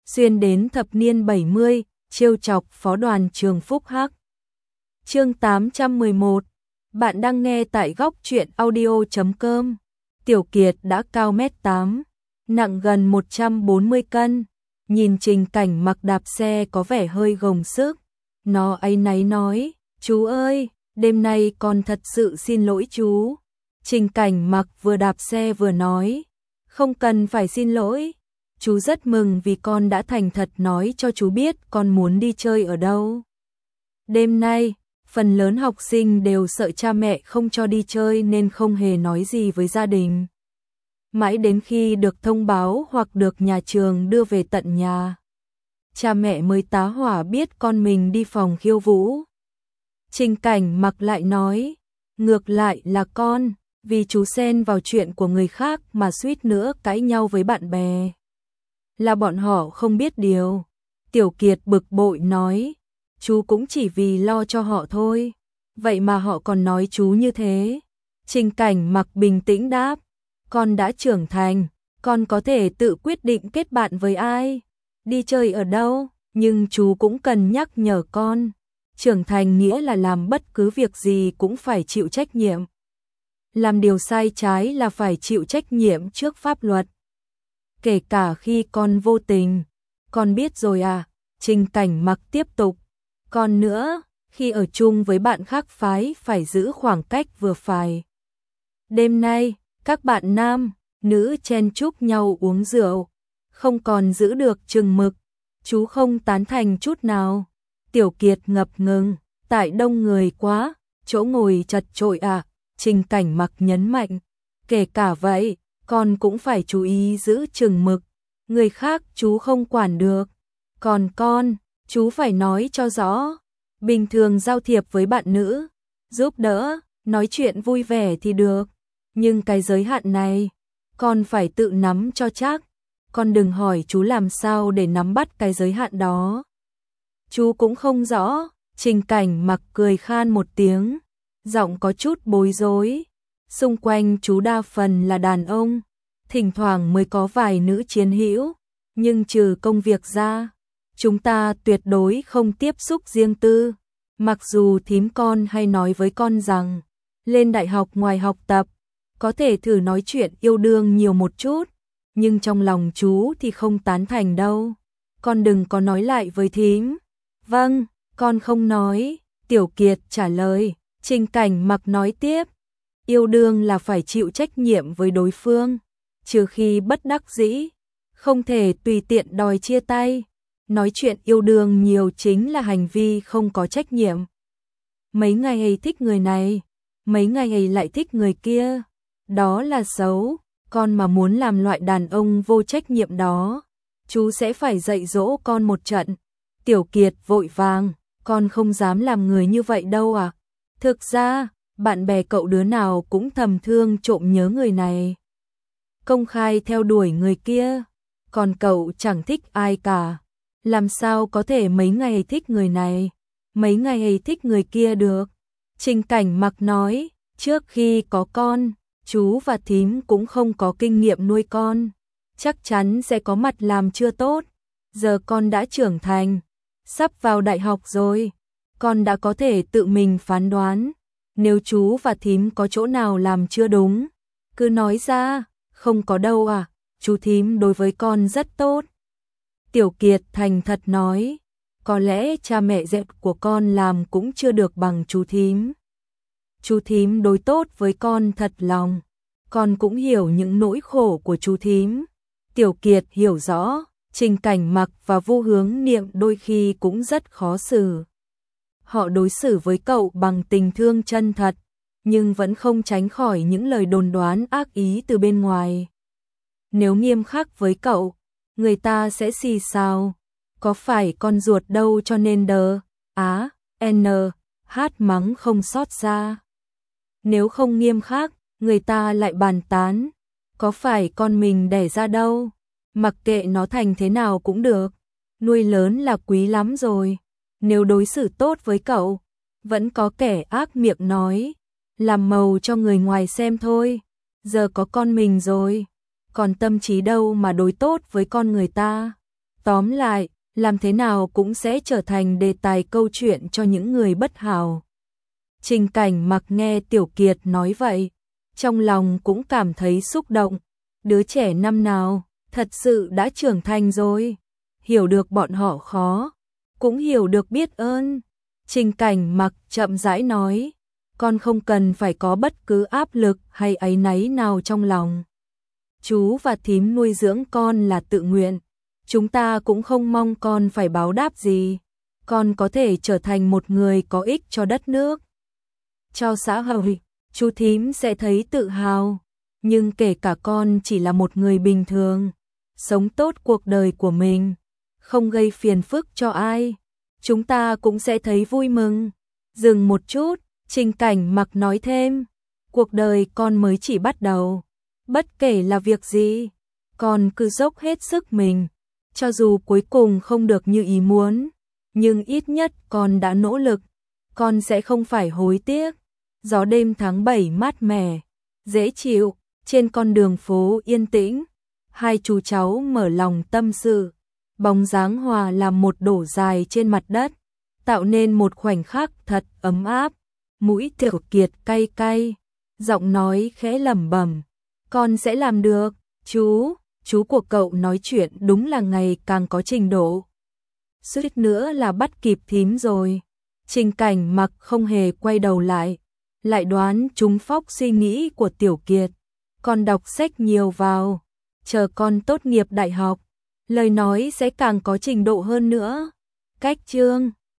xuyên đến thập niên 70, trêu chọc phó đoàn trường Phúc Hắc. Chương 811. Bạn đang nghe tại góc truyện audio.com. Tiểu Kiệt đã cao 1m8, nặng gần 140 cân. Nhìn Trình Cảnh Mặc đạp xe có vẻ hơi gồng sức. Nó áy náy nói, chú ơi, đêm nay con thật sự xin lỗi chú. Trình Cảnh Mặc vừa đạp xe vừa nói, không cần phải xin lỗi. Chú rất mừng vì con đã thành thật nói cho chú biết con muốn đi chơi ở đâu. Đêm nay, phần lớn học sinh đều sợ cha mẹ không cho đi chơi nên không hề nói gì với gia đình. Mãi đến khi được thông báo hoặc được nhà trường đưa về tận nhà, cha mẹ mới tá hỏa biết con mình đi phòng khiêu vũ. Trình Cảnh Mặc lại nói, ngược lại là con, vì chú xen vào chuyện của người khác mà suýt nữa cãi nhau với bạn bè. Là bọn họ không biết điều. Tiểu Kiệt bực bội nói, chú cũng chỉ vì lo cho họ thôi. Vậy mà họ còn nói chú như thế. Trình Cảnh Mặc bình tĩnh đáp, con đã trưởng thành, con có thể tự quyết định kết bạn với ai, đi chơi ở đâu, nhưng chú cũng cần nhắc nhở con. Trưởng thành nghĩa là làm bất cứ việc gì cũng phải chịu trách nhiệm. Làm điều sai trái là phải chịu trách nhiệm trước pháp luật. Kể cả khi con vô tình. Con biết rồi à? Trình Cảnh Mặc tiếp tục. Còn nữa, khi ở chung với bạn khác phái phải giữ khoảng cách vừa phải. Đêm nay, các bạn nam, nữ chen chúc nhau uống rượu, không còn giữ được chừng mực. Chú không tán thành chút nào. Tiểu Kiệt ngập ngừng, tại đông người quá, chỗ ngồi chật chội à? Trình Cảnh Mặc nhấn mạnh, kể cả vậy, con cũng phải chú ý giữ chừng mực, người khác chú không quản được, còn con, chú phải nói cho rõ. Bình thường giao thiệp với bạn nữ, giúp đỡ, nói chuyện vui vẻ thì được, nhưng cái giới hạn này, con phải tự nắm cho chắc, con đừng hỏi chú làm sao để nắm bắt cái giới hạn đó. Chú cũng không rõ. Trình Cảnh Mặc cười khan một tiếng, giọng có chút bối rối. Xung quanh chú đa phần là đàn ông, thỉnh thoảng mới có vài nữ chiến hữu, nhưng trừ công việc ra, chúng ta tuyệt đối không tiếp xúc riêng tư. Mặc dù thím con hay nói với con rằng, lên đại học ngoài học tập, có thể thử nói chuyện yêu đương nhiều một chút, nhưng trong lòng chú thì không tán thành đâu. Con đừng có nói lại với thím. Vâng, con không nói. Tiểu Kiệt trả lời. Trình Cảnh Mặc nói tiếp, yêu đương là phải chịu trách nhiệm với đối phương, trừ khi bất đắc dĩ, không thể tùy tiện đòi chia tay. Nói chuyện yêu đương nhiều chính là hành vi không có trách nhiệm. Mấy ngày ấy thích người này, mấy ngày ấy lại thích người kia, đó là xấu. Con mà muốn làm loại đàn ông vô trách nhiệm đó, chú sẽ phải dạy dỗ con một trận. Tiểu Kiệt vội vàng, con không dám làm người như vậy đâu à. Thực ra, bạn bè cậu đứa nào cũng thầm thương trộm nhớ người này, công khai theo đuổi người kia, còn cậu chẳng thích ai cả. Làm sao có thể mấy ngày thích người này, mấy ngày thích người kia được. Trình Cảnh Mặc nói, trước khi có con, chú và thím cũng không có kinh nghiệm nuôi con, chắc chắn sẽ có mặt làm chưa tốt. Giờ con đã trưởng thành, sắp vào đại học rồi, con đã có thể tự mình phán đoán. Nếu chú và thím có chỗ nào làm chưa đúng, cứ nói ra. Không có đâu à, chú thím đối với con rất tốt. Tiểu Kiệt thành thật nói, có lẽ cha mẹ dẹt của con làm cũng chưa được bằng chú thím. Chú thím đối tốt với con thật lòng, con cũng hiểu những nỗi khổ của chú thím. Tiểu Kiệt hiểu rõ, Trình Cảnh Mặc và Vu Hướng Niệm đôi khi cũng rất khó xử. Họ đối xử với cậu bằng tình thương chân thật, nhưng vẫn không tránh khỏi những lời đồn đoán ác ý từ bên ngoài. Nếu nghiêm khắc với cậu, người ta sẽ xì xào, có phải con ruột đâu cho nên đờ, á, n, hát mắng không sót ra. Nếu không nghiêm khắc, người ta lại bàn tán, có phải con mình đẻ ra đâu, mặc kệ nó thành thế nào cũng được, nuôi lớn là quý lắm rồi. Nếu đối xử tốt với cậu, vẫn có kẻ ác miệng nói, làm màu cho người ngoài xem thôi. Giờ có con mình rồi, còn tâm trí đâu mà đối tốt với con người ta. Tóm lại, làm thế nào cũng sẽ trở thành đề tài câu chuyện cho những người bất hảo. Trình Cảnh Mặc nghe Tiểu Kiệt nói vậy, trong lòng cũng cảm thấy xúc động. Đứa trẻ năm nào, thật sự đã trưởng thành rồi, hiểu được bọn họ khó, cũng hiểu được biết ơn. Trình Cảnh Mặc chậm rãi nói, con không cần phải có bất cứ áp lực hay áy náy nào trong lòng. Chú và thím nuôi dưỡng con là tự nguyện, chúng ta cũng không mong con phải báo đáp gì. Con có thể trở thành một người có ích cho đất nước, cho xã hội, chú thím sẽ thấy tự hào. Nhưng kể cả con chỉ là một người bình thường, sống tốt cuộc đời của mình, không gây phiền phức cho ai, chúng ta cũng sẽ thấy vui mừng. Dừng một chút, Trình Cảnh Mặc nói thêm, cuộc đời con mới chỉ bắt đầu, bất kể là việc gì, con cứ dốc hết sức mình, cho dù cuối cùng không được như ý muốn, nhưng ít nhất con đã nỗ lực, con sẽ không phải hối tiếc. Gió đêm tháng 7 mát mẻ, dễ chịu, trên con đường phố yên tĩnh, hai chú cháu mở lòng tâm sự, bóng dáng hòa làm một đổ dài trên mặt đất, tạo nên một khoảnh khắc thật ấm áp. Mũi Tiểu Kiệt cay cay, giọng nói khẽ lẩm bẩm, con sẽ làm được, chú của cậu nói chuyện đúng là ngày càng có trình độ. Suýt nữa là bắt kịp thím rồi. Trình Cảnh Mặc không hề quay đầu lại đoán trúng phóc suy nghĩ của Tiểu Kiệt. Con đọc sách nhiều vào, chờ con tốt nghiệp đại học, lời nói sẽ càng có trình độ hơn nữa. Cách chương